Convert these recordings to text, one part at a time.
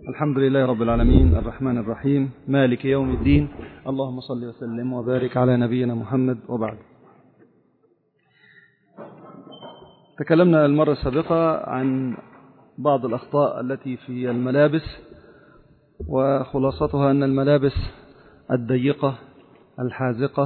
الحمد لله رب العالمين الرحمن الرحيم مالك يوم الدين. اللهم صل وسلم وبارك على نبينا محمد. وبعد، تكلمنا المرة السابقة عن بعض الأخطاء التي في الملابس، وخلاصتها أن الملابس الضيقة الحازقة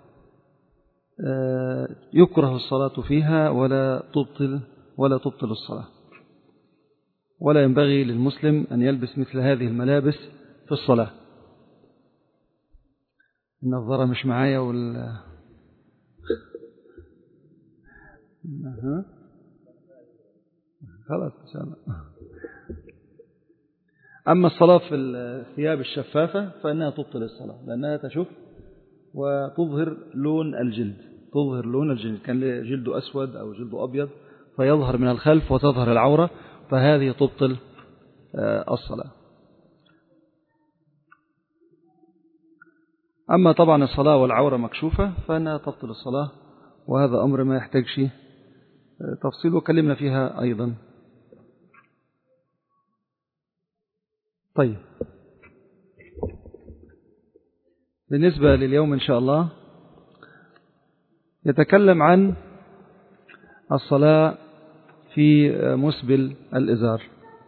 يكره الصلاة فيها ولا تبطل الصلاة، ولا ينبغي للمسلم أن يلبس مثل هذه الملابس في الصلاة. النظارة مش معايا خلاص إن شاء الله. أما الصلاة في الثياب الشفافة فإنها تبطل الصلاة، لأنها تشف وتظهر لون الجلد. كان جلده أسود أو جلده أبيض فيظهر من الخلف وتظهر العورة، فهذه تبطل الصلاة. أما طبعا الصلاة والعورة مكشوفة فإنها تبطل الصلاة، وهذا أمر ما يحتاجش تفصيل وكلمنا فيها أيضا. طيب، بالنسبة لليوم إن شاء الله يتكلم عن الصلاة في مسبل الإزار،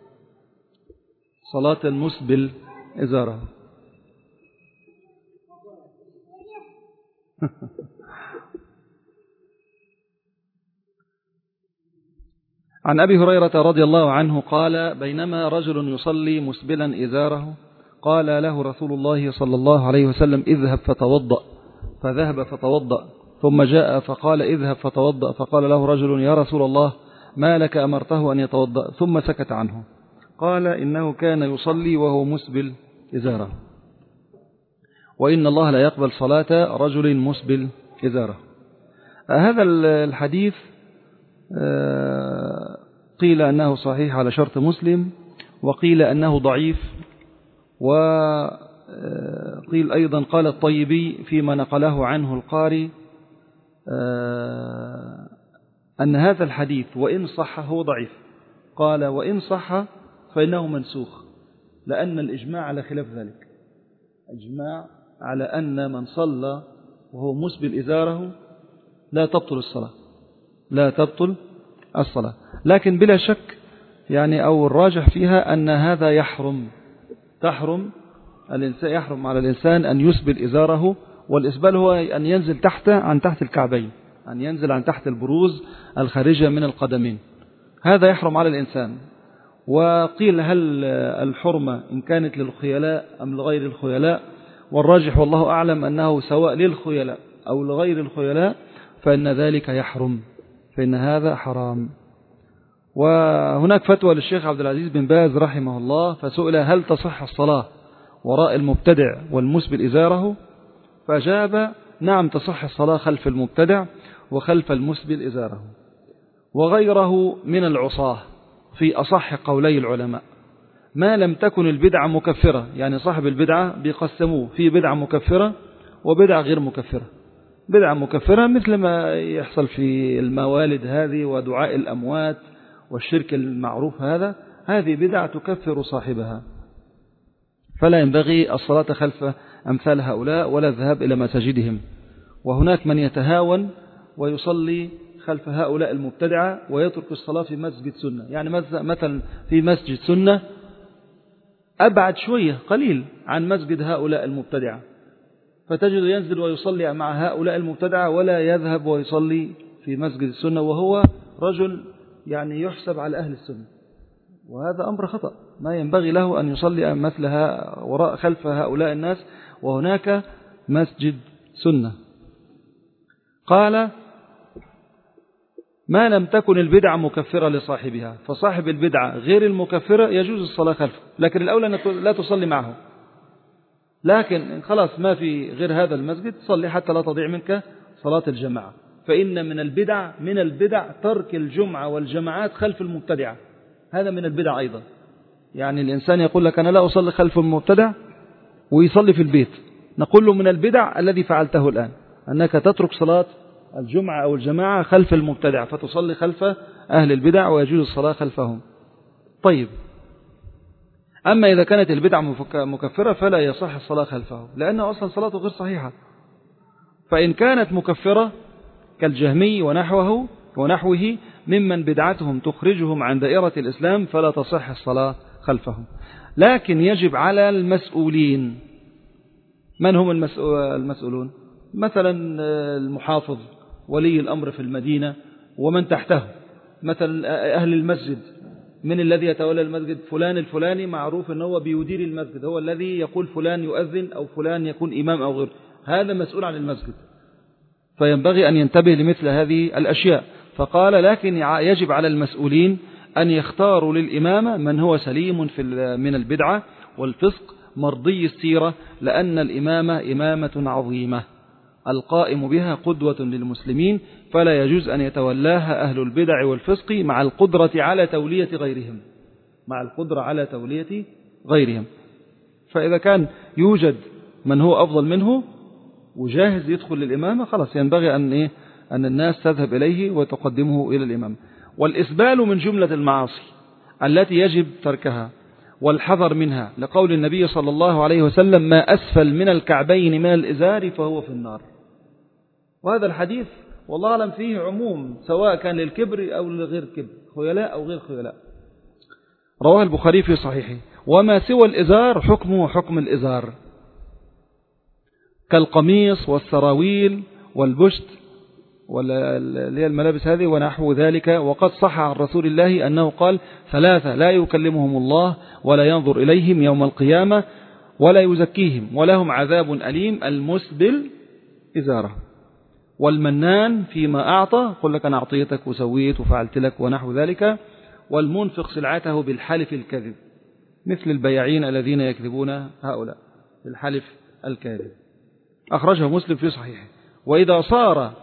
صلاة المسبل إزاره. عن أبي هريرة رضي الله عنه قال: بينما رجل يصلي مسبلا إزاره قال له رسول الله صلى الله عليه وسلم: اذهب فتوضأ. فذهب فتوضأ، ثم جاء فقال: اذهب فتوضأ. فقال له رجل: يا رسول الله، ما لك أمرته أن يتوضأ؟ ثم سكت عنه. قال: إنه كان يصلي وهو مسبل إزاره، وإن الله لا يقبل صلاة رجل مسبل إزاره. هذا الحديث قيل أنه صحيح على شرط مسلم، وقيل أنه ضعيف، وقيل أيضا قال الطيبي فيما نقله عنه القاري أن هذا الحديث وإن صح هو ضعيف. قال: وإن صح فإنه منسوخ، لأن الإجماع على خلاف ذلك، إجماع على أن من صلى وهو مسبل إزاره لا تبطل الصلاة. لكن بلا شك أو الراجح فيها أن هذا يحرم على الإنسان أن يسبل إزاره، والإسبال هو أن ينزل عن تحت الكعبين، أن ينزل عن تحت البروز الخارجة من القدمين. هذا يحرم على الإنسان. وقيل هل الحرمة إن كانت للخيلاء أم لغير الخيلاء؟ والراجح والله أعلم أنه سواء للخيلاء أو لغير الخيلاء فإن ذلك يحرم، فإن هذا حرام. وهناك فتوى للشيخ عبد العزيز بن باز رحمه الله، فسئل: هل تصح الصلاة وراء المبتدع والمسبل إزاره؟ فأجاب: نعم، تصح الصلاة خلف المبتدع وخلف المسبل إزاره وغيره من العصاة في أصح قولي العلماء، ما لم تكن البدعة مكفرة. صاحب البدعة بيقسموه في بدعة مكفرة وبدعة غير مكفرة. بدعة مكفرة مثل ما يحصل في الموالد هذه ودعاء الأموات والشرك المعروف، هذه بدعة تكفر صاحبها، فلا ينبغي الصلاة خلف أمثال هؤلاء ولا الذهاب إلى مساجدهم. وهناك من يتهاون ويصلي خلف هؤلاء المبتدعة ويترك الصلاة في مسجد سنة، مثلا في مسجد سنة أبعد شوية قليل عن مسجد هؤلاء المبتدعة، فتجد ينزل ويصلي مع هؤلاء المبتدعة ولا يذهب ويصلي في مسجد السنة، وهو رجل يحسب على أهل السنة. وهذا أمر خطأ، ما ينبغي له أن يصلي مثلها خلف هؤلاء الناس، وهناك مسجد سنة. قال: ما لم تكن البدعة مكفرة لصاحبها، فصاحب البدعة غير المكفرة يجوز الصلاة خلفه، لكن الأولى لا تصلي معه. لكن خلاص ما في غير هذا المسجد، صلي حتى لا تضيع منك صلاة الجماعة. فإن من البدع ترك الجمعة والجماعات خلف المبتدعة، هذا من البدع أيضا. الإنسان يقول لك: أنا لا أصلي خلف المبتدع ويصلي في البيت، نقول له: من البدع الذي فعلته الآن أنك تترك صلاة الجمعة أو الجماعة خلف المبتدع، فتصلي خلف أهل البدع ويجوز الصلاة خلفهم. طيب، أما إذا كانت البدعة مكفرة فلا يصح الصلاة خلفه، لأنه أصلا صلاته غير صحيحة. فإن كانت مكفرة كالجهمي ونحوه ممن بدعتهم تخرجهم عن دائرة الإسلام فلا تصح الصلاة خلفهم. لكن يجب على المسؤولين. من هم المسؤولون؟ مثلا المحافظ، ولي الأمر في المدينة ومن تحته، مثلا أهل المسجد. من الذي يتولى المسجد؟ فلان الفلاني، معروف أنه هو بيدير المسجد، هو الذي يقول فلان يؤذن أو فلان يكون إمام أو غيره، هذا مسؤول عن المسجد، فينبغي أن ينتبه لمثل هذه الأشياء. فقال لكن يجب على المسؤولين أن يختاروا للإمامة من هو سليم من البدعة والفسق مرضي السيرة، لأن الإمامة إمامة عظيمة القائم بها قدوة للمسلمين، فلا يجوز أن يتولاها أهل البدع والفسق مع القدرة على تولية غيرهم. فإذا كان يوجد من هو أفضل منه وجاهز يدخل للإمامة، خلاص ينبغي أن الناس تذهب إليه وتقدمه إلى الإمام. والإسبال من جملة المعاصي التي يجب تركها والحذر منها، لقول النبي صلى الله عليه وسلم: ما أسفل من الكعبين من الإزار فهو في النار. وهذا الحديث والله أعلم فيه عموم، سواء كان للكبر أو لغير كبر، خيلاء أو غير خيلاء. رواه البخاري في صحيحه. وما سوى الإزار حكمه حكم الإزار، كالقميص والسراويل والبشت اللي هي الملابس هذه ونحو ذلك. وقد صح عن رسول الله أنه قال: 3 لا يكلمهم الله ولا ينظر إليهم يوم القيامة ولا يزكيهم ولهم عذاب أليم: المسبل إزاره، والمنان فيما أعطى، قل لك أنا أعطيتك وسويت وفعلت لك ونحو ذلك، والمنفق سلعته بالحلف الكذب، مثل البياعين الذين يكذبون هؤلاء بالحلف الكاذب. أخرجه مسلم في صحيحه. وإذا صار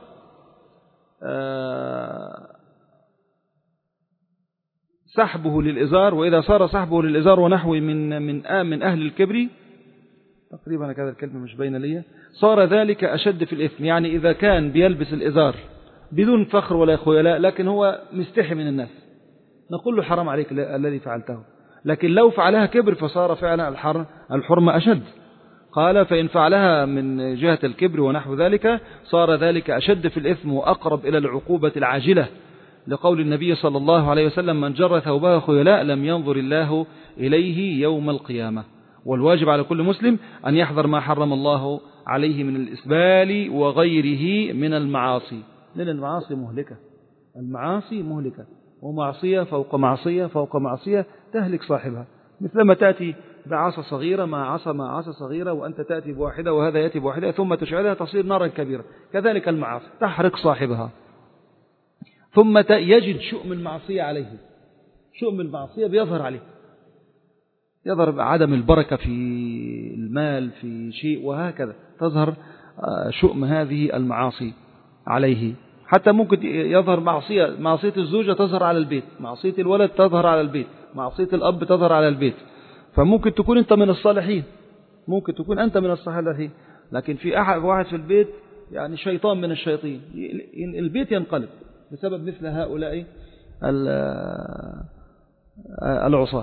سحبه للإزار ونحو من أهل الكبر، تقريبا كذا الكلمة مش باينة لي، صار ذلك أشد في الإثم. يعني إذا كان بيلبس الإزار بدون فخر ولا خيلاء، لكن هو مستحي من الناس، نقول له حرام عليك الذي فعلته. لكن لو فعلها كبر فصار فعلا الحرمة أشد. قال: فإن فعلها من جهة الكبر ونحو ذلك صار ذلك أشد في الإثم وأقرب إلى العقوبة العاجلة، لقول النبي صلى الله عليه وسلم: من جر ثوبه خيلاء لم ينظر الله إليه يوم القيامة. والواجب على كل مسلم أن يحذر ما حرم الله عليه من الإسبال وغيره من المعاصي، لأن المعاصي مهلكة، ومعصية فوق معصية فوق معصية تهلك صاحبها. مثلما تأتي بعصا صغيرة مع عصا صغيرة، وأنت تأتي بواحدة وهذا يأتي بواحدة، ثم تشعلها تصير نارا كبيرة. كذلك المعاصي تحرق صاحبها، ثم يجد شؤم المعصية عليه، شؤم المعصية بيظهر عليه، يظهر عدم البركة في المال في شيء، وهكذا تظهر شؤم هذه المعاصي عليه. حتى ممكن يظهر معصية الزوجة تظهر على البيت، معصية الولد تظهر على البيت، معصية الأب تظهر على البيت. فممكن تكون أنت من الصالحين، لكن في واحد في البيت يعني شيطان من الشياطين، البيت ينقلب بسبب مثل هؤلاء العصاة.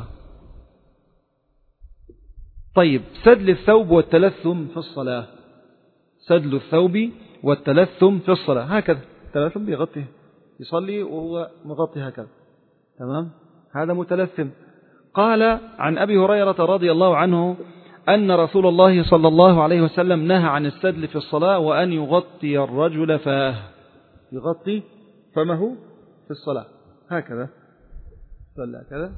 طيب، سدل الثوب والتلثم في الصلاة. سدل الثوب والتلثم في الصلاة، هكذا التلثم بيغطي، يصلي وهو مغطي هكذا، تمام، هذا متلثم. قال عن أبي هريرة رضي الله عنه أن رسول الله صلى الله عليه وسلم نهى عن السدل في الصلاة، وأن يغطي الرجل فاه، يغطي فمه في الصلاة هكذا، صلى هكذا.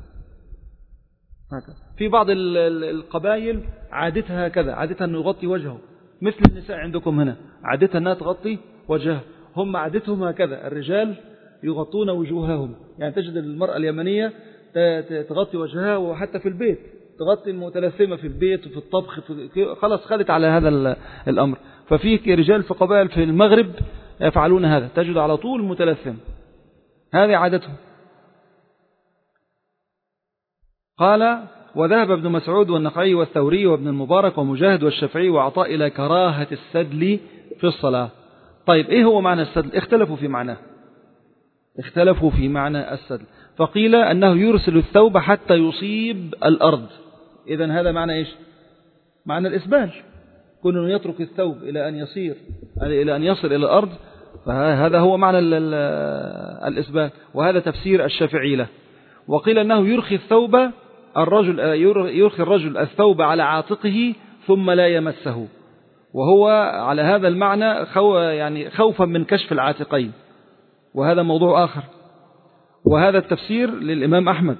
في بعض القبائل عادتها هكذا، عادتها أن يغطي وجهه، مثل النساء عندكم هنا عادتها أنها تغطي وجهها، هم عادتهم هكذا، الرجال يغطون وجوههم. يعني تجد المرأة اليمنية تغطي وجهها، وحتى في البيت تغطي المتلثمة في البيت وفي الطبخ، خلاص خدت على هذا الأمر. ففي رجال في قبائل في المغرب يفعلون هذا، تجد على طول متلثم، هذه عادتهم. قال: وذهب ابن مسعود والنخعي والثوري وابن المبارك ومجاهد والشافعي وعطاء إلى كراهة السدل في الصلاة. طيب، إيه هو معنى السدل؟ اختلفوا في معنى السدل. فقيل أنه يرسل الثوب حتى يصيب الأرض، إذن هذا معنى إيش؟ معنى الإسبال. كل أنه يترك الثوب إلى أن يصل إلى الأرض، فهذا هو معنى الإسبال. وهذا تفسير الشافعي له. وقيل أنه يرخي الرجل الثوب على عاتقه ثم لا يمسه، وهو على هذا المعنى يعني خوفا من كشف العاتقين، وهذا موضوع آخر. وهذا التفسير للإمام أحمد.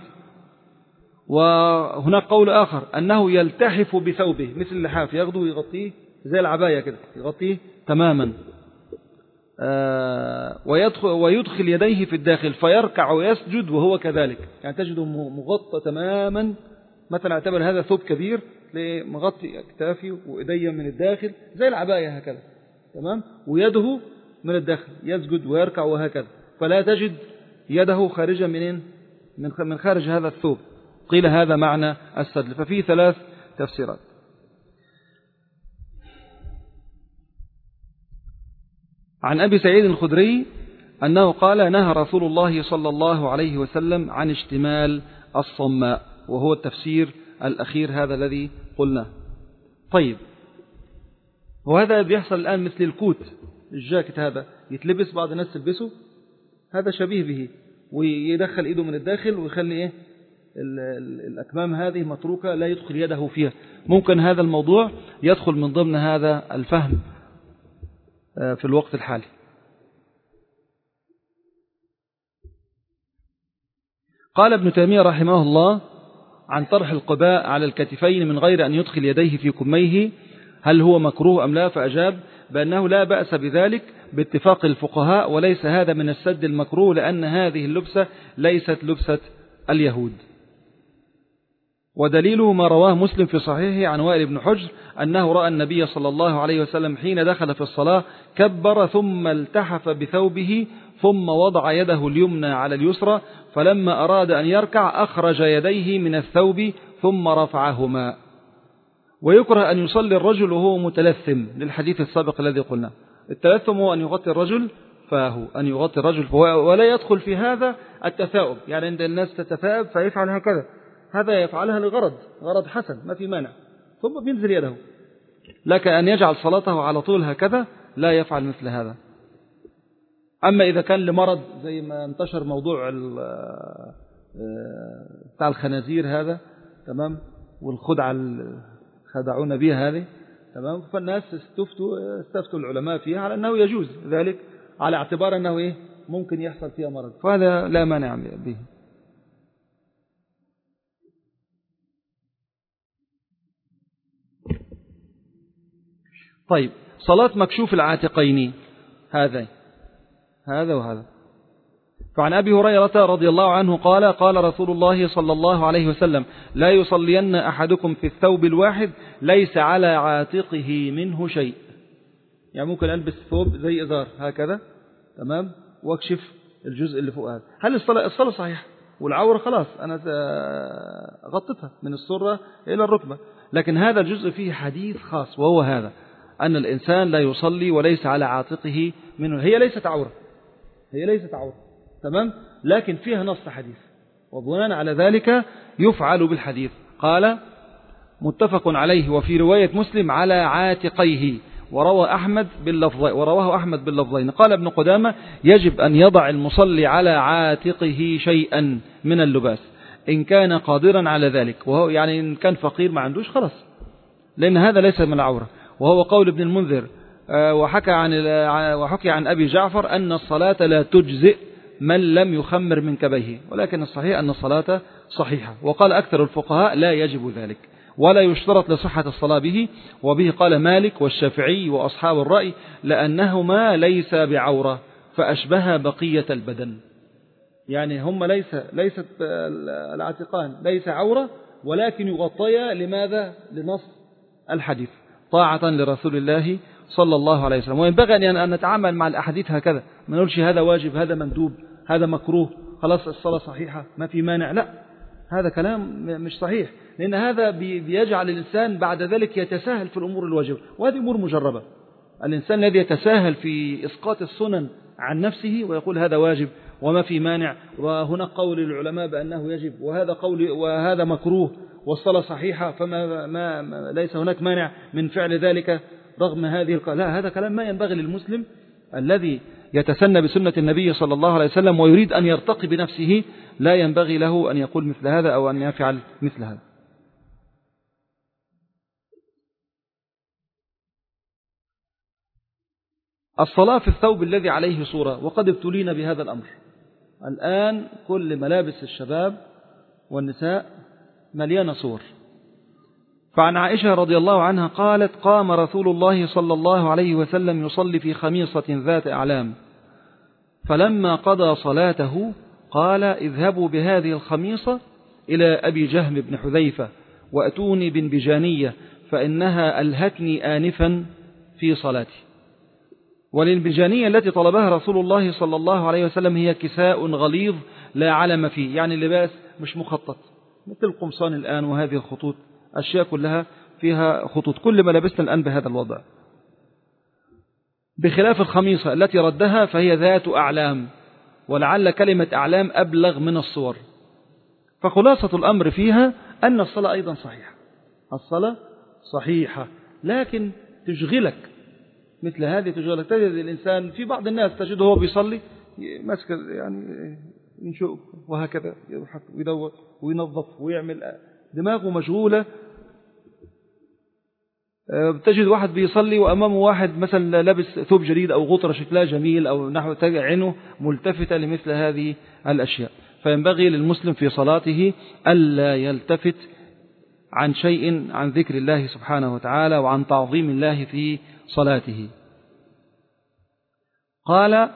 وهناك قول آخر أنه يلتحف بثوبه مثل اللحاف، ياخده ويغطيه زي العباية كده، يغطيه تماما، ويدخل يديه في الداخل فيركع ويسجد وهو كذلك، يعني تجده مغطى تماما. مثلا اعتبر هذا ثوب كبير مغطي أكتافي وإيديه من الداخل زي العباية هكذا، تمام، ويده من الداخل يسجد ويركع وهكذا، فلا تجد يده خارجة من خارج هذا الثوب. قيل هذا معنى السدل. ففيه 3 تفسيرات. عن أبي سعيد الخدري أنه قال: نهى رسول الله صلى الله عليه وسلم عن اشتمال الصماء، وهو التفسير الأخير هذا الذي قلناه. طيب، وهذا بيحصل الآن مثل الكوت، الجاكيت هذا يتلبس، بعض الناس تلبسه، هذا شبيه به، ويدخل إيده من الداخل ويخلي الأكمام هذه متروكة لا يدخل يده فيها. ممكن هذا الموضوع يدخل من ضمن هذا الفهم في الوقت الحالي. قال ابن تيمية رحمه الله عن طرح القباء على الكتفين من غير أن يدخل يديه في كميه، هل هو مكروه أم لا؟ فأجاب بأنه لا بأس بذلك باتفاق الفقهاء، وليس هذا من السد المكروه، لأن هذه اللبسة ليست لبسة اليهود. ودليله ما رواه مسلم في صحيحه عن وائل بن حجر أنه رأى النبي صلى الله عليه وسلم حين دخل في الصلاة كبر ثم التحف بثوبه ثم وضع يده اليمنى على اليسرى، فلما أراد أن يركع أخرج يديه من الثوب ثم رفعهما. ويكره أن يصلي الرجل وهو متلثم، للحديث السابق الذي قلنا. التلثم هو أن يغطي الرجل فاه، أن يغطي الرجل فهو، ولا يدخل في هذا التثاؤب، يعني عند الناس تتثاءب فيفعل هكذا، هذا يفعلها لغرض حسن ما في مانع، ثم بينزل يده. لكن أن يجعل صلاته على طول هكذا لا يفعل مثل هذا. أما إذا كان لمرض زي ما انتشر موضوع بتاع الخنازير هذا، تمام، والخدعة خدعونا بها هذه، تمام، فالناس استفتوا العلماء فيها على أنه يجوز ذلك، على اعتبار أنه ممكن يحصل فيها مرض، فهذا لا مانع به. طيب، صلاة مكشوف العاتقين هذا وهذا. فعن أبي هريرة رضي الله عنه قال: قال رسول الله صلى الله عليه وسلم: لا يصلين أحدكم في الثوب الواحد ليس على عاتقه منه شيء. يعني ممكن ألبس ثوب زي إزار هكذا، تمام، واكشف الجزء اللي فوق هذا. هل الصلاة صحيحة والعورة خلاص أنا غطتها من السرة إلى الركبة، لكن هذا الجزء فيه حديث خاص، وهو هذا أن الإنسان لا يصلي وليس على عاتقه منه. هي ليست عورة، تمام، لكن فيها نص حديث، وبناء على ذلك يفعل بالحديث. قال: متفق عليه. وفي رواية مسلم: على عاتقيه. ورواه أحمد باللفظين. قال ابن قدامة: يجب أن يضع المصلي على عاتقه شيئا من اللباس إن كان قادرا على ذلك، وهو يعني إن كان فقير ما عندوش خلاص، لأن هذا ليس من العورة. وهو قول ابن المنذر. وحكي عن أبي جعفر أن الصلاة لا تجزئ من لم يخمر من كبيه، ولكن الصحيح أن الصلاة صحيحة. وقال أكثر الفقهاء لا يجب ذلك ولا يشترط لصحة الصلاة به، وبه قال مالك والشافعي وأصحاب الرأي، لأنهما ليس بعورة فأشبه بقية البدن. يعني هم ليست العاتقان ليس عورة، ولكن يغطيا لماذا؟ لنص الحديث، طاعة لرسول الله صلى الله عليه وسلم. وينبغي أن نتعامل مع الأحاديث هكذا، ما نقولش هذا واجب، هذا مندوب، هذا مكروه، خلاص الصلاة صحيحة ما في مانع. لا، هذا كلام مش صحيح، لأن هذا بيجعل الإنسان بعد ذلك يتساهل في الأمور الواجبة، وهذه أمور مجربة. الإنسان الذي يتساهل في إسقاط السنن عن نفسه ويقول هذا واجب وما في مانع، وهناك قول العلماء بأنه يجب، وهذا قول وهذا مكروه، والصلاة صحيحة ليس هناك مانع من فعل ذلك رغم هذه لا، هذا كلام ما ينبغي للمسلم الذي يتسنى بسنة النبي صلى الله عليه وسلم ويريد أن يرتقي بنفسه، لا ينبغي له أن يقول مثل هذا أو أن يفعل مثل هذا. الصلاة في الثوب الذي عليه صورة، وقد ابتلينا بهذا الأمر الآن، كل ملابس الشباب والنساء مليانة صور. فعن عائشة رضي الله عنها قالت: قام رسول الله صلى الله عليه وسلم يصلي في خميصة ذات أعلام، فلما قضى صلاته قال: اذهبوا بهذه الخميصة إلى أبي جهم بن حذيفة وأتوني بنبجانية فإنها ألهتني آنفا في صلاتي. والنبجانية التي طلبها رسول الله صلى الله عليه وسلم هي كساء غليظ لا علم فيه، يعني اللباس مش مخطط مثل القمصان الآن، وهذه الخطوط أشياء كلها فيها خطوط، كل ما لبسنا الآن بهذا الوضع، بخلاف الخميصة التي ردها فهي ذات أعلام، ولعل كلمة أعلام أبلغ من الصور. فخلاصة الأمر فيها أن الصلاة أيضا صحيحة، الصلاة صحيحة، لكن تشغلك مثل هذه، تشغلك. تجد الإنسان في بعض الناس تجده هو بيصلي ماسك يعني ينشق وهكذا يضحك ويدور وينظف ويعمل، دماغه مشغولة. تجد واحد بيصلي وأمامه واحد مثلا لابس ثوب جديد أو غطرة شكلها جميل أو نحو، تجد عينه ملتفتة لمثل هذه الأشياء. فينبغي للمسلم في صلاته ألا يلتفت عن شيء عن ذكر الله سبحانه وتعالى وعن تعظيم الله في صلاته. قال: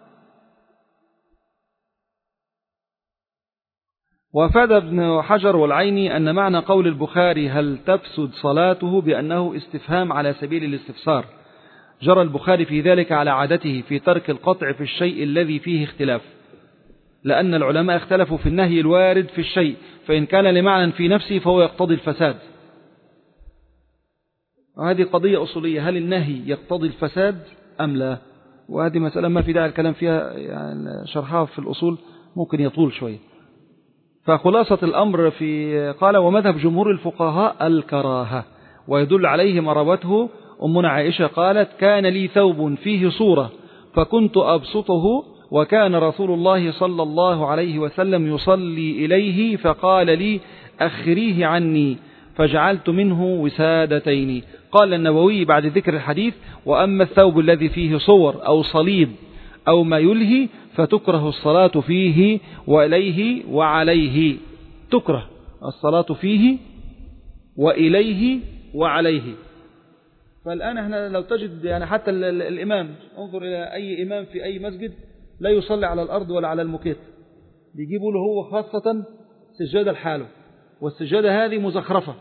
وأفاد ابن حجر والعيني أن معنى قول البخاري هل تفسد صلاته بأنه استفهام على سبيل الاستفسار، جرى البخاري في ذلك على عادته في ترك القطع في الشيء الذي فيه اختلاف، لأن العلماء اختلفوا في النهي الوارد في الشيء، فإن كان لمعنى في نفسه فهو يقتضي الفساد. وهذه قضية أصولية، هل النهي يقتضي الفساد أم لا؟ وهذه مسألة ما في داعي الكلام فيها، يعني شرحها في الأصول ممكن يطول شوية. فخلاصة الأمر قال: ومذهب جمهور الفقهاء الكراهة، ويدل عليه ما روته أمنا عائشة قالت: كان لي ثوب فيه صورة فكنت أبسطه، وكان رسول الله صلى الله عليه وسلم يصلي إليه فقال لي: أخريه عني، فجعلت منه وسادتين. قال النووي بعد ذكر الحديث: وأما الثوب الذي فيه صور أو صليب أو ما يلهي فتكره الصلاة فيه وإليه وعليه. تكره الصلاة فيه وإليه وعليه. فالآن احنا لو تجد يعني حتى الإمام، انظر إلى أي إمام في أي مسجد لا يصلي على الأرض ولا على المكيت، بيجيبوا له هو خاصة سجادة لحاله، والسجادة هذه مزخرفة.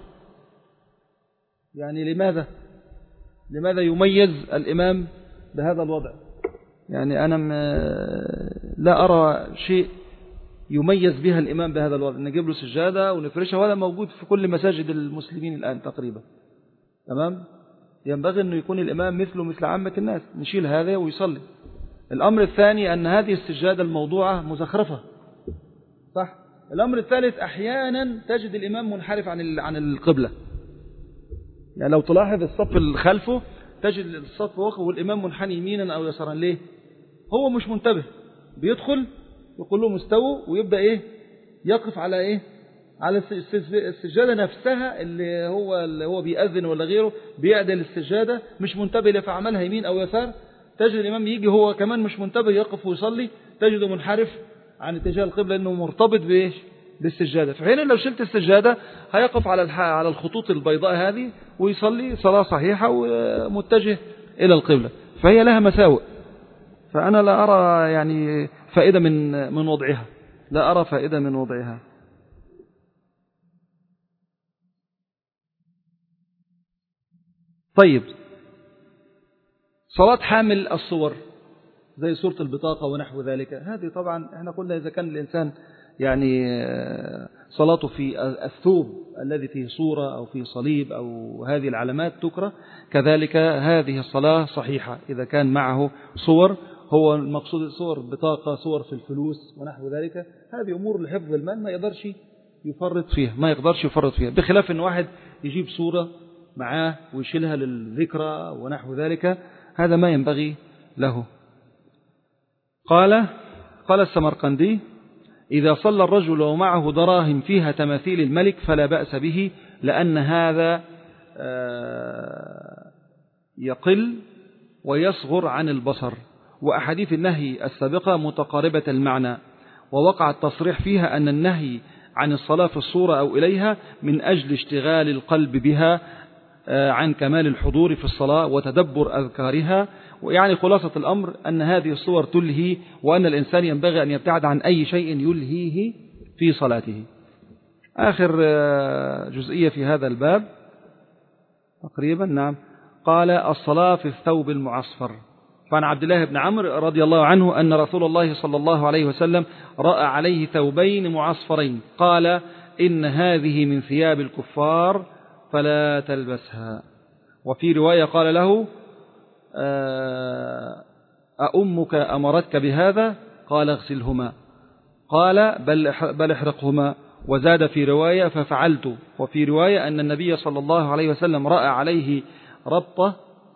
يعني لماذا يميز الإمام بهذا الوضع؟ يعني أنا لا أرى شيء يميز بها الإمام بهذا الوضع، نجيب له سجادة ونفرشها، ولا موجود في كل مساجد المسلمين الآن تقريبا. تمام؟ ينبغي أنه يكون الإمام مثل عامة الناس، نشيل هذا ويصلي. الأمر الثاني أن هذه السجادة الموضوعة مزخرفة، صح؟ الأمر الثالث أحيانا تجد الإمام منحرف عن القبلة، يعني لو تلاحظ الصف اللي خلفه تجد الصف وقف والإمام منحني يمينا أو يسارا. ليه؟ هو مش منتبه، بيدخل يقول له مستوى ويبدأ يقف على على السجادة نفسها اللي هو بيأذن ولا غيره، بيعدل السجادة مش منتبه لا فعملها يمين أو يسار. تجد الإمام يجي هو كمان مش منتبه يقف ويصلي، تجده منحرف عن اتجاه القبلة لأنه مرتبط بالسجادة. في حين لو شلت السجادة هيقف على الخطوط البيضاء هذه ويصلي صلاة صحيحة ومتجه إلى القبلة، فهي لها مساوئ. فأنا لا أرى يعني فائدة من وضعها، لا أرى فائدة من وضعها. طيب، صلاة حامل الصور زي صورة البطاقة ونحو ذلك، هذه طبعا احنا قلنا إذا كان الإنسان يعني صلاته في الثوب الذي فيه صورة أو فيه صليب أو هذه العلامات تكره، كذلك هذه الصلاة صحيحة إذا كان معه صور، هو المقصود صور بطاقة، صور في الفلوس ونحو ذلك، هذه أمور لحفظ المال ما يقدرش يفرط فيها، ما يقدرش يفرط فيها، بخلاف أن واحد يجيب صورة معاه ويشيلها للذكرى ونحو ذلك، هذا ما ينبغي له. قال السمرقندي: إذا صلى الرجل ومعه دراهم فيها تماثيل الملك فلا بأس به، لأن هذا يقل ويصغر عن البصر، وأحاديث النهي السابقة متقاربة المعنى، ووقع التصريح فيها أن النهي عن الصلاة في الصورة أو إليها من أجل اشتغال القلب بها عن كمال الحضور في الصلاة وتدبر أذكارها. ويعني خلاصة الأمر أن هذه الصور تلهي، وأن الإنسان ينبغي أن يبتعد عن أي شيء يلهيه في صلاته. آخر جزئية في هذا الباب تقريبا، نعم، قال: الصلاة في الثوب المعصفر. فعن عبد الله بن عمرو رضي الله عنه أن رسول الله صلى الله عليه وسلم رأى عليه ثوبين معصفرين، قال: إن هذه من ثياب الكفار فلا تلبسها. وفي رواية قال له: أأمك أمرتك بهذا؟ قال: اغسلهما. قال: بل احرقهما. وزاد في رواية: ففعلت. وفي رواية أن النبي صلى الله عليه وسلم رأى عليه ربطة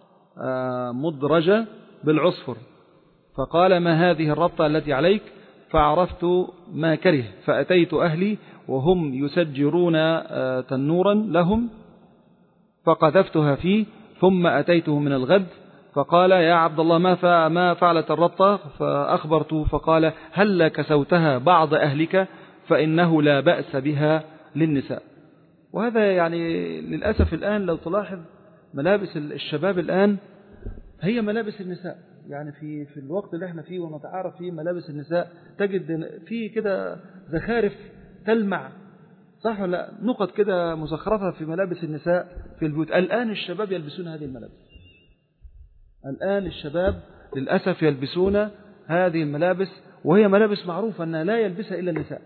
مدرجة بالعصفر، فقال: ما هذه الربطة التي عليك؟ فعرفت ما كره، فأتيت أهلي وهم يسجرون تنورا لهم فقذفتها فيه، ثم أتيته من الغد فقال: يا عبد الله ما فعلت الربطة؟ فأخبرته فقال: هل كسوتها بعض أهلك؟ فإنه لا بأس بها للنساء. وهذا يعني للأسف الآن لو تلاحظ ملابس الشباب الآن هي ملابس النساء، يعني في الوقت اللي احنا فيه ونتعارف فيه ملابس النساء، تجد في كده زخارف تلمع، صح ولا لا؟ نقط كده مزخرفة في ملابس النساء في البيوت. الآن الشباب يلبسون هذه الملابس، الآن الشباب للأسف يلبسون هذه الملابس، وهي ملابس معروفة أنها لا يلبسها إلا النساء.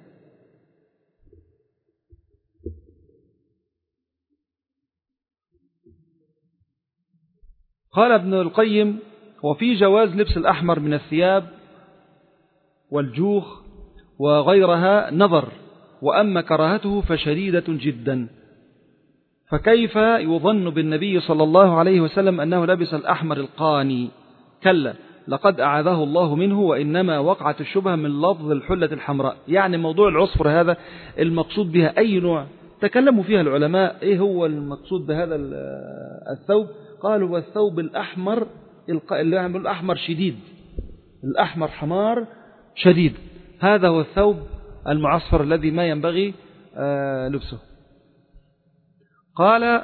قال ابن القيم: وفي جواز لبس الأحمر من الثياب والجوخ وغيرها نظر، وأما كراهته فشديدة جدا. فكيف يظن بالنبي صلى الله عليه وسلم أنه لبس الأحمر القاني؟ كلا، لقد أعاذه الله منه، وإنما وقعت الشبهة من لفظ الحلة الحمراء. يعني موضوع العصفر هذا المقصود بها أي نوع؟ تكلموا فيها العلماء، إيه هو المقصود بهذا الثوب؟ قالوا: والثوب الأحمر، الأحمر شديد، الأحمر حمار شديد، هذا هو الثوب المعصفر الذي ما ينبغي لبسه. قال: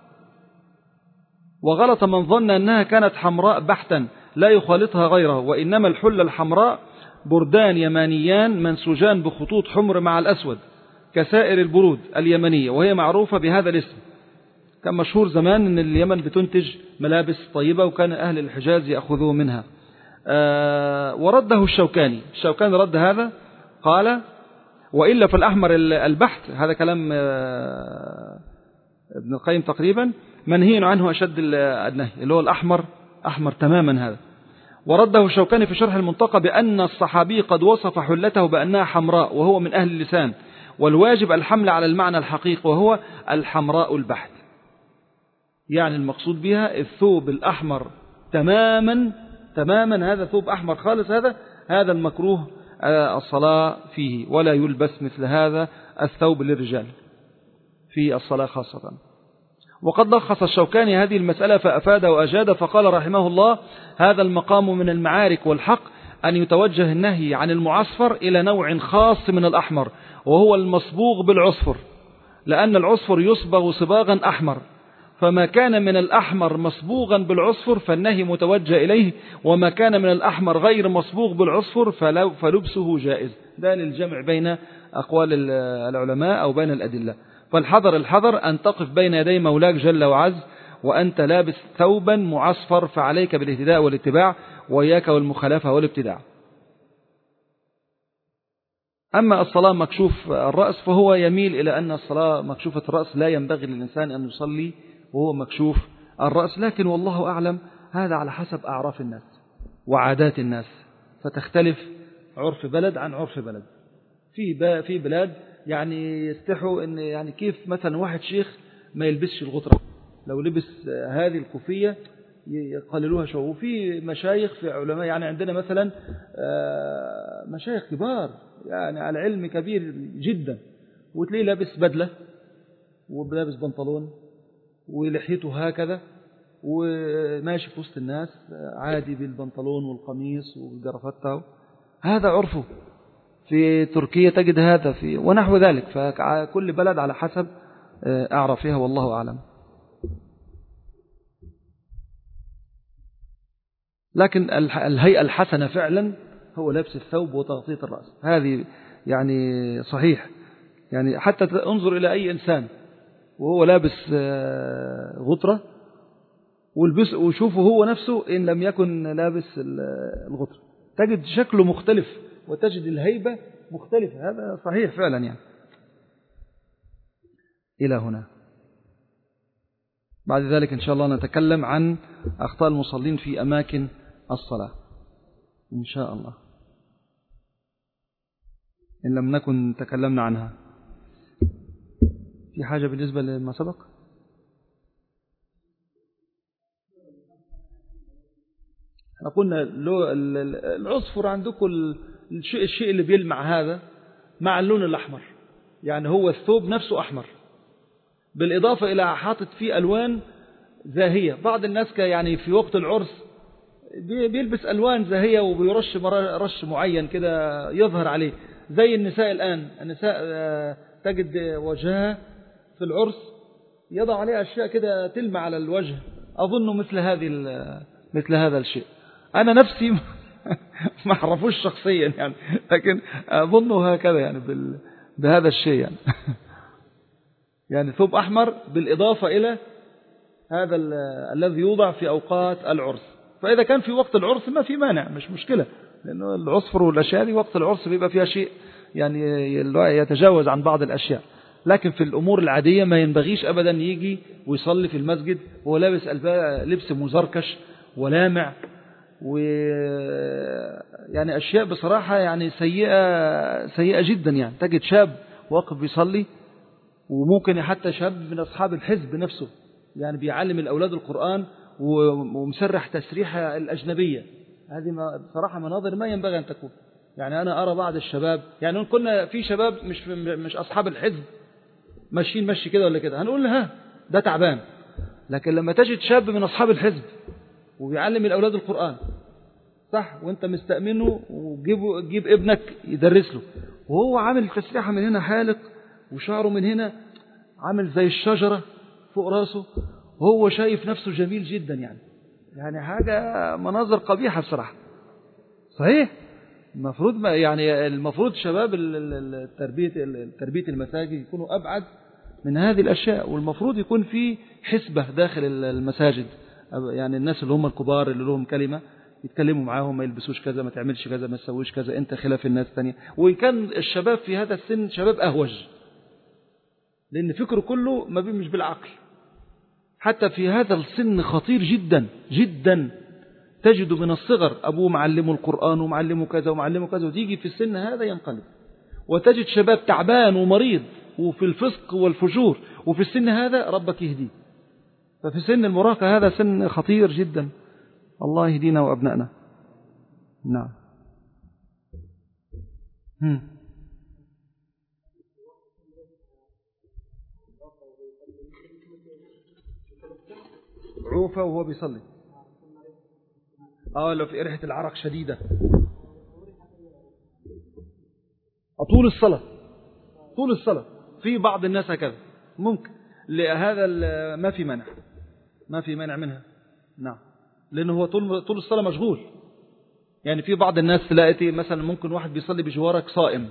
وغلط من ظن أنها كانت حمراء بحتا لا يخالطها غيره، وإنما الحلة الحمراء بردان يمانيان منسوجان بخطوط حمر مع الأسود كسائر البرود اليمنية، وهي معروفة بهذا الاسم. كان مشهور زمان أن اليمن بتنتج ملابس طيبة، وكان أهل الحجاز يأخذوه منها. ورده الشوكاني رد هذا، قال: وإلا فالأحمر البحت، هذا كلام ابن القيم تقريبا، منهي عنه أشد النهي، اللي هو الأحمر أحمر تماما هذا. ورده الشوكاني في شرح المنتقى بأن الصحابي قد وصف حلته بأنها حمراء وهو من أهل اللسان، والواجب الحمل على المعنى الحقيقي وهو الحمراء البحت، يعني المقصود بها الثوب الأحمر تماما، هذا ثوب أحمر خالص، هذا المكروه الصلاة فيه، ولا يلبس مثل هذا الثوب للرجال في الصلاة خاصة. وقد لخص الشوكاني هذه المسألة فأفاد وأجاد، فقال رحمه الله: هذا المقام من المعارك، والحق أن يتوجه النهي عن المعصفر إلى نوع خاص من الأحمر، وهو المصبوغ بالعصفر، لأن العصفر يصبغ صباغا أحمر، فما كان من الأحمر مصبوغا بالعصفر فالنهي متوجه إليه، وما كان من الأحمر غير مصبوغ بالعصفر فلبسه جائز. ده للجمع بين أقوال العلماء أو بين الأدلة. فالحذر أن تقف بين يدي مولاك جل وعز وأنت لابس ثوبا معصفر، فعليك بالاهتداء والاتباع، وإياك والمخالفة والابتداع. أما الصلاة مكشوف الرأس فهو يميل إلى أن الصلاة مكشوفة الرأس لا ينبغي للإنسان أن يصلي وهو مكشوف الرأس، لكن والله أعلم هذا على حسب أعراف الناس وعادات الناس، فتختلف عرف بلد عن عرف بلد. في بلاد يعني يستحوا إن يعني كيف مثلا واحد شيخ ما يلبسش الغطرة، لو لبس هذه الكوفية يقللوها شوية. وفي مشايخ في علماء يعني عندنا مثلا مشايخ كبار يعني على علم كبير جدا، وتلاقيه لابس بدلة ولابس بنطلون ولحيته هكذا وماشي في وسط الناس عادي بالبنطلون والقميص والجرافته. هذا عرفه. في تركيا تجد هذا في ونحو ذلك. فكل بلد على حسب أعرفها والله أعلم. لكن الهيئة الحسنة فعلا هو لبس الثوب وتغطية الرأس، هذه يعني صحيح. يعني حتى انظر إلى أي إنسان وهو لابس غطرة وشوفه هو نفسه إن لم يكن لابس الغطرة تجد شكله مختلف وتجد الهيبة مختلفة. هذا صحيح فعلا يعني. إلى هنا. بعد ذلك إن شاء الله نتكلم عن أخطاء المصلين في أماكن الصلاة إن شاء الله، إن لم نكن تكلمنا عنها. في حاجة بالنسبة لما سبق؟ احنا قلنا العصفر عندكم الشيء اللي بيلمع هذا مع اللون الأحمر، يعني هو الثوب نفسه أحمر بالإضافة إلى حاطط فيه ألوان زاهية. بعض الناس يعني في وقت العرس بيلبس ألوان زاهية وبيرش رش معين كده يظهر عليه، زي النساء الآن. النساء تجد وجهها في العرس يضع عليه أشياء كده تلمع على الوجه. أظن مثل هذا الشيء. أنا نفسي ما أعرفوش شخصيا يعني، لكن أظنه هكذا يعني بهذا الشيء يعني. يعني ثوب أحمر بالإضافة إلى هذا الذي يوضع في أوقات العرس. فإذا كان في وقت العرس ما في مانع، مش مشكلة، لأنه العصفر والأشياء دي وقت العرس بيبقى فيها شيء يعني يتجاوز عن بعض الأشياء. لكن في الأمور العادية ما ينبغيش أبدا يجي ويصلي في المسجد وهو لابس لبس مزركش ولامع يعني أشياء بصراحة يعني سيئة جدا. يعني تجد شاب واقف بيصلي، وممكن حتى شاب من أصحاب الحزب نفسه يعني بيعلم الأولاد القرآن ومسرح تسريحة الأجنبية. هذه بصراحة مناظر ما ينبغي أن تكون. يعني أنا أرى بعض الشباب، يعني كنا في شباب مش أصحاب الحزب ماشيين مشي كده ولا كده هنقول ها ده تعبان. لكن لما تجد شاب من أصحاب الحزب وبيعلم الأولاد القرآن صح، وانت مستأمنه وجيب ابنك يدرس له وهو عامل تسريحة من هنا حالق وشعره من هنا عامل زي الشجرة فوق راسه، وهو شايف نفسه جميل جدا يعني حاجة مناظر قبيحة بصراحة. صحيح المفروض شباب تربية المساجد يكونوا أبعد من هذه الأشياء، والمفروض يكون في حسبة داخل المساجد. يعني الناس اللي هم الكبار اللي لهم كلمة يتكلموا معاهم، ما يلبسوش كذا، ما تعملش كذا، ما تسويش كذا، انت خلاف الناس الثانية. وإن كان الشباب في هذا السن شباب أهوج، لأن فكره كله ما مش بالعقل. حتى في هذا السن خطير جدا جدا. تجد من الصغر أبوه معلمه القرآن ومعلمه كذا ومعلمه كذا، وتيجي في السن هذا ينقلب. وتجد شباب تعبان ومريض وفي الفسق والفجور، وفي السن هذا ربك يهديه. ففي سن المراهقة هذا سن خطير جدا. الله يهدينا وأبنائنا. نعم. عوفة وهو بيصلي. لو في ريحة العرق شديدة طول الصلاة في بعض الناس هكذا ممكن، لهذا ما في مانع منها. نعم، لأنه هو طول الصلاة مشغول. يعني في بعض الناس تلاقي مثلا ممكن واحد بيصلي بجوارك صائم،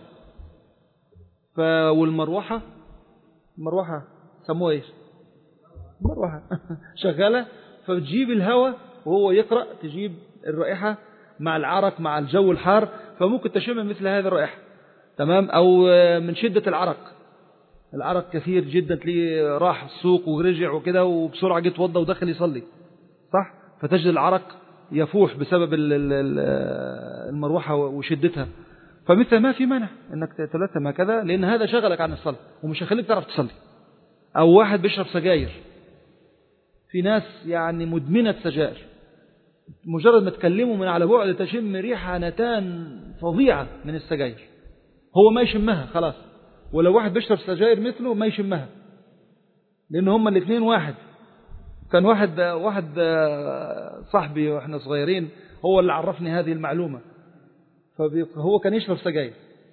والمروحة سموها ايش؟ مروحة شغالة، فبتجيب الهواء وهو يقرأ، تجيب الرائحة مع العرق مع الجو الحار، فممكن تشم مثل هذه الرائحة. تمام. أو من شدة العرق كثير جدا، تلاقيه راح السوق ورجع وكده وبسرعة جه يتوضى ودخل يصلي صح، فتجد العرق يفوح بسبب المروحة وشدتها. فمثل ما في منع أنك تتلثم هكذا، لأن هذا شغلك عن الصلاة ومش هيخليك تعرف تصلي. أو واحد بيشرب سجاير، في ناس يعني مدمنة سجائر، مجرد ما تكلمه من على بعد تشم ريحة نتان فظيعة من السجاير، هو ما يشمها خلاص. ولو واحد بيشرب سجاير مثله ما يشمها، لأن هما الاثنين واحد. كان واحد صاحبي واحنا صغيرين هو اللي عرفني هذه المعلومة. فهو كان يشرب سجاير،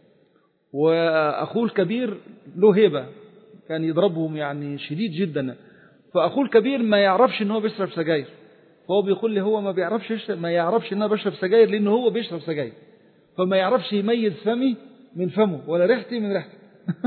وأخوه الكبير له هيبة، كان يضربهم يعني شديد جدا. فأخوه الكبير ما يعرفش إن هو بيشرب سجاير، فهو بيقول لي هو ما يعرفش إن أنا بشرب سجاير، لأنه هو بيشرب سجاير، فما يعرفش يميز فمي من فمه ولا ريحتي من ريحته.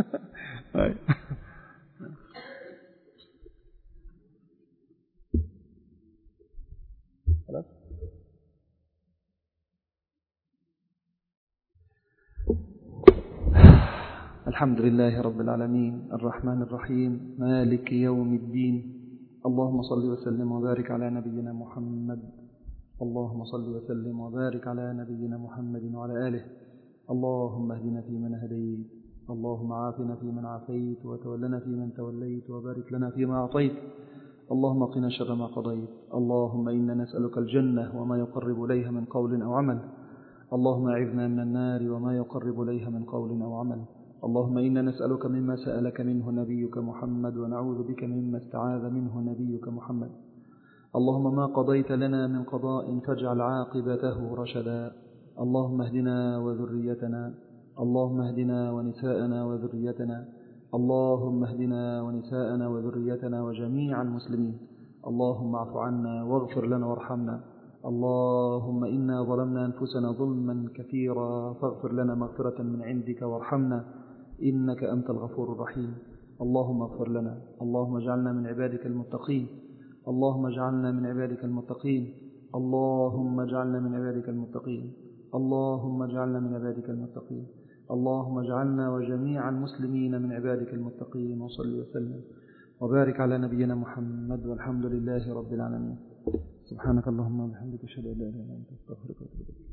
الحمد لله رب العالمين، الرحمن الرحيم، مالك يوم الدين. اللهم صل وسلم وبارك على نبينا محمد. اللهم صل وسلم وبارك على نبينا محمد وعلى آله. اللهم اهدنا فيمن هديت، اللهم عافنا فيمن عافيت، وتولنا فيمن توليت، وبارك لنا فيما أعطيت. اللهم قنا شر ما قضيت. اللهم إنا نسألك الجنة وما يقرب إليها من قول أو عمل. اللهم أعذنا من النار وما يقرب إليها من قول أو عمل. اللهم إنا نسألك مما سألك منه نبيك محمد، ونعوذ بك مما استعاذ منه نبيك محمد. اللهم ما قضيت لنا من قضاء فاجعل عاقبته رشدا. اللهم اهدنا وذريتنا، اللهم اهدنا ونساءنا وذريتنا، اللهم اهدنا ونساءنا وذريتنا وجميع المسلمين. اللهم اعف عنا واغفر لنا وارحمنا. اللهم إنا ظلمنا أنفسنا ظلما كثيرا، فاغفر لنا مغفرة من عندك وارحمنا، إنك أنت الغفور الرحيم. اللهم اغفر لنا. اللهم اجعلنا من عبادك المتقين. اللهم اجعلنا من عبادك المتقين. اللهم اجعلنا من عبادك المتقين. اللهم اجعلنا من عبادك المتقين. اللهم اجعلنا وجميع المسلمين من عبادك المتقين. وصل وسلم وبارك على نبينا محمد، والحمد لله رب العالمين. سبحانك اللهم وبحمدك، اشهد ان لا اله الا انت، استغفرك واتوب اليك.